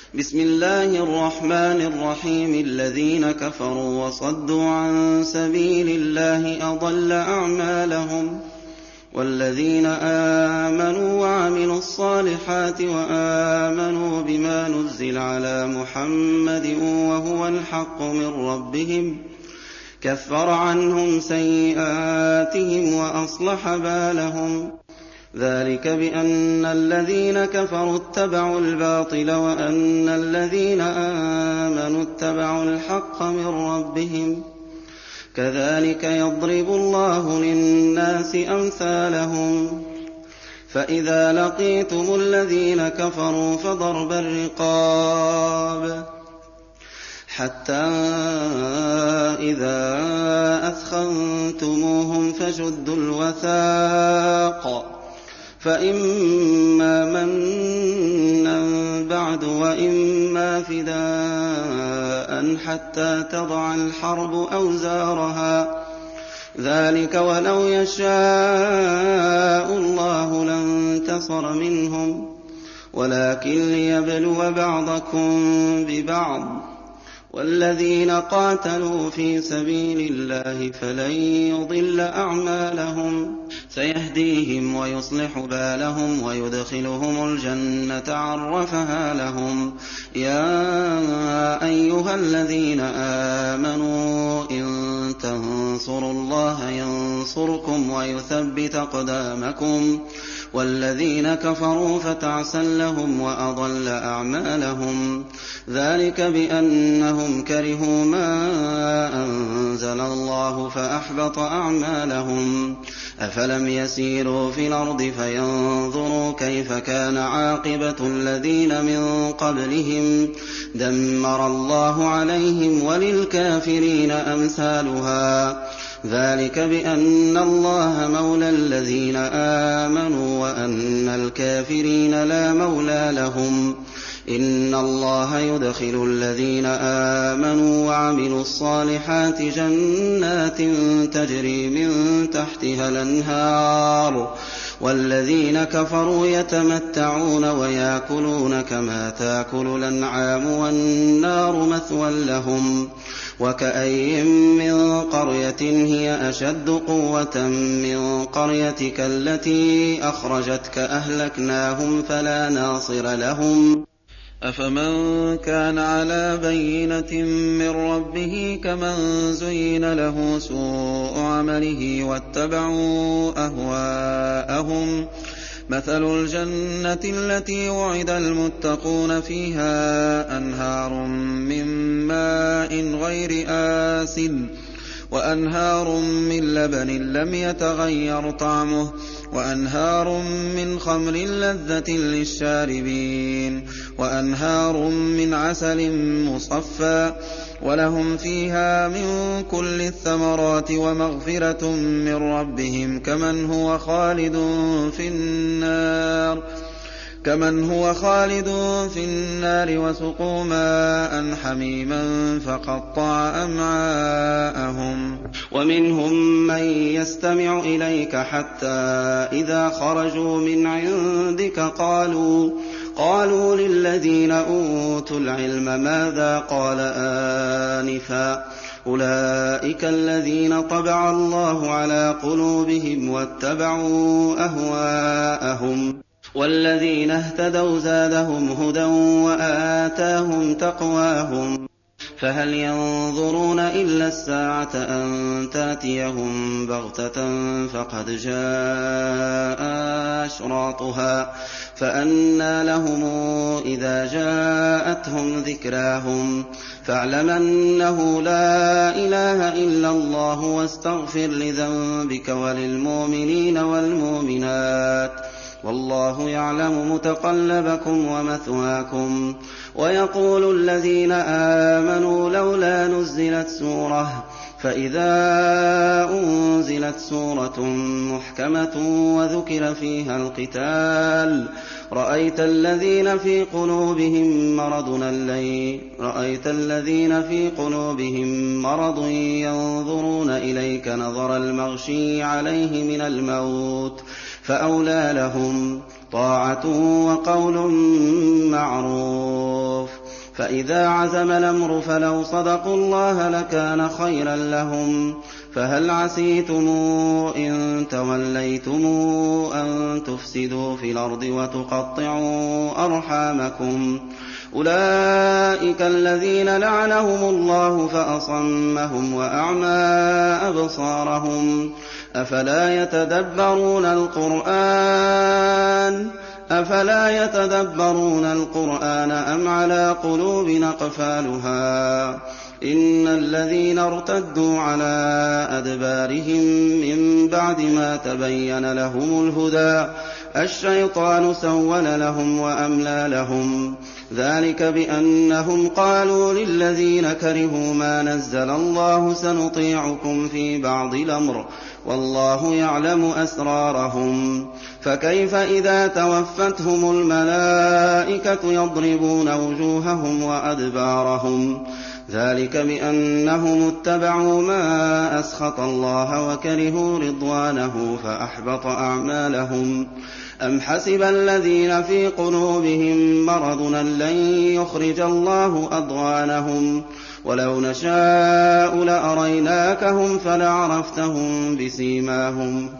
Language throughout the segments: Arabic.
بسم الله الرحمن الرحيم الذين كفروا وصدوا عن سبيل الله أضل أعمالهم والذين آمنوا وعملوا الصالحات وآمنوا بما نزل على محمد وهو الحق من ربهم كفر عنهم سيئاتهم وأصلح بالهم ذلك بأن الذين كفروا اتبعوا الباطل وأن الذين آمنوا اتبعوا الحق من ربهم كذلك يضرب الله للناس أمثالهم فإذا لقيتم الذين كفروا فضرب الرقاب حتى إذا أثخنتموهم فشدوا الوثاق فإما منا بعد وإما فداء حتى تضع الحرب أوزارها ذلك ولو يشاء الله لانتصر منهم ولكن ليبلو بعضكم ببعض والذين قاتلوا في سبيل الله فلن يضل أعمالهم سيهديهم ويصلح بالهم ويدخلهم الجنة عرفها لهم يا أيها الذين آمنوا إن تنصروا الله ينصركم ويثبت أقدامكم والذين كفروا فتعسا لهم وأضل أعمالهم ذلك بأنهم كرهوا ما أنزل الله فأحبط أعمالهم أفلم يسيروا في الأرض فينظروا كيف كان عاقبة الذين من قبلهم دمر الله عليهم وللكافرين أمثالها ذلك بأن الله مولى الذين آمنوا وأن الكافرين لا مولى لهم إن الله يدخل الذين آمنوا وعملوا الصالحات جنات تجري من تحتها الأنهار والذين كفروا يتمتعون ويأكلون كما تأكل الأنعام والنار مثوى لهم وكأي من قرية هي أشد قوة من قريتك التي أخرجتك أهلكناهم فلا ناصر لهم أفمن كان على بينة من ربه كمن زين له سوء عمله واتبعوا أهواءهم مثل الجنة التي وعد المتقون فيها أنهار من ماء غير آسن وأنهار من لبن لم يتغير طعمه وأنهار من خمر لذة للشاربين وأنهار من عسل مصفى ولهم فيها من كل الثمرات ومغفرة من ربهم كمن هو خالد في النار وسقوا ماء حميما فقطع أمعاءهم ومنهم من يستمع إليك حتى إذا خرجوا من عندك قالوا للذين أوتوا العلم ماذا قال آنفا أولئك الذين طبع الله على قلوبهم واتبعوا أهواءهم والذين اهتدوا زادهم هدى وآتاهم تقواهم فهل ينظرون إلا الساعة أن تأتيهم بغتة فقد جاء أشراطها فأنى لهم إذا جاءتهم ذكراهم فاعلم أنه لا إله إلا الله واستغفر لذنبك وللمؤمنين والمؤمنات والله يعلم متقلبكم ومثواكم ويقول الذين آمنوا لولا نزلت سورة فإذا أنزلت سورة محكمة وذكر فيها القتال رأيت الذين في قلوبهم مرض ينظرون إليك نظر المغشي عليه من الموت فأولى لهم طاعة وقول معروف فإذا عزم الأمر فلو صدقوا الله لكان خيرا لهم. فهل عسيتم إن توليتم أن تفسدوا في الأرض وتقطعوا أرحامكم؟ أولئك الذين لعنهم الله فأصمهم وأعمى أبصارهم. أفلا يتدبرون القرآن أم على قلوب أقفالها؟ إن الذين ارتدوا على أدبارهم من بعد ما تبين لهم الهدى الشيطان سول لهم وأملى لهم. ذلك بأنهم قالوا للذين كرهوا ما نزل الله سنطيعكم في بعض الأمر والله يعلم أسرارهم. فكيف إذا توفتهم الملائكة يضربون وجوههم وأدبارهم؟ ذلك بأنهم اتبعوا ما أسخط الله وكرهوا رضوانه فأحبط أعمالهم. أم حسب الذين في قلوبهم مرض أن لن يخرج الله أضغانهم؟ ولو نشاء لأريناكهم فلعرفتهم بسيماهم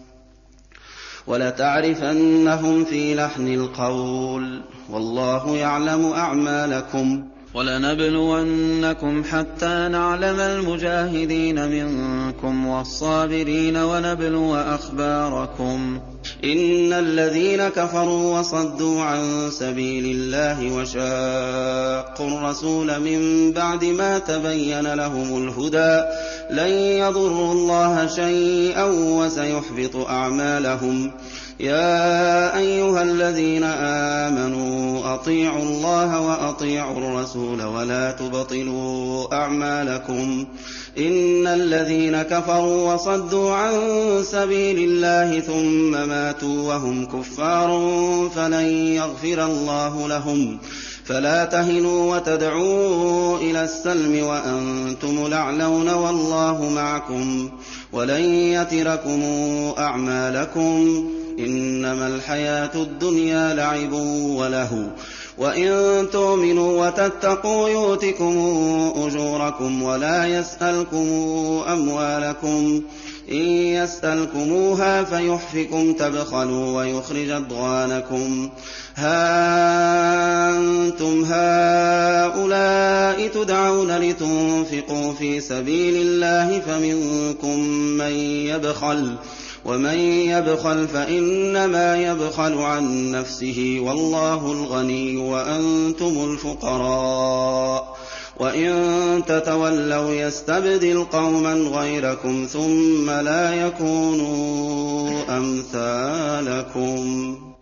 ولتعرفنهم في لحن القول والله يعلم أعمالكم. ولنبلونكم حتى نعلم المجاهدين منكم والصابرين ونبلو أخباركم. إن الذين كفروا وصدوا عن سبيل الله وشاقوا الرسول من بعد ما تبين لهم الهدى لن يضروا الله شيئا وسيحبط أعمالهم. يا أيها الذين آمنوا أطيعوا الله وأطيعوا الرسول ولا تبطلوا أعمالكم. إن الذين كفروا وصدوا عن سبيل الله ثم ماتوا وهم كفار فلن يغفر الله لهم. فلا تهنوا وتدعوا إلى السلم وأنتم الأعلون والله معكم ولن يتركم أعمالكم. إنما الحياة الدنيا لعب ولهو وإن تؤمنوا وتتقوا يؤتكم أجوركم ولا يسألكم أموالكم. إن يسألكموها فيحفكم تبخلوا ويخرج أضغانكم. ها أنتم هؤلاء تدعون لتنفقوا في سبيل الله فمنكم من يبخل ومن يبخل فإنما يبخل عن نفسه والله الغني وأنتم الفقراء. وإن تتولوا يستبدل قوما غيركم ثم لا يكونوا أمثالكم.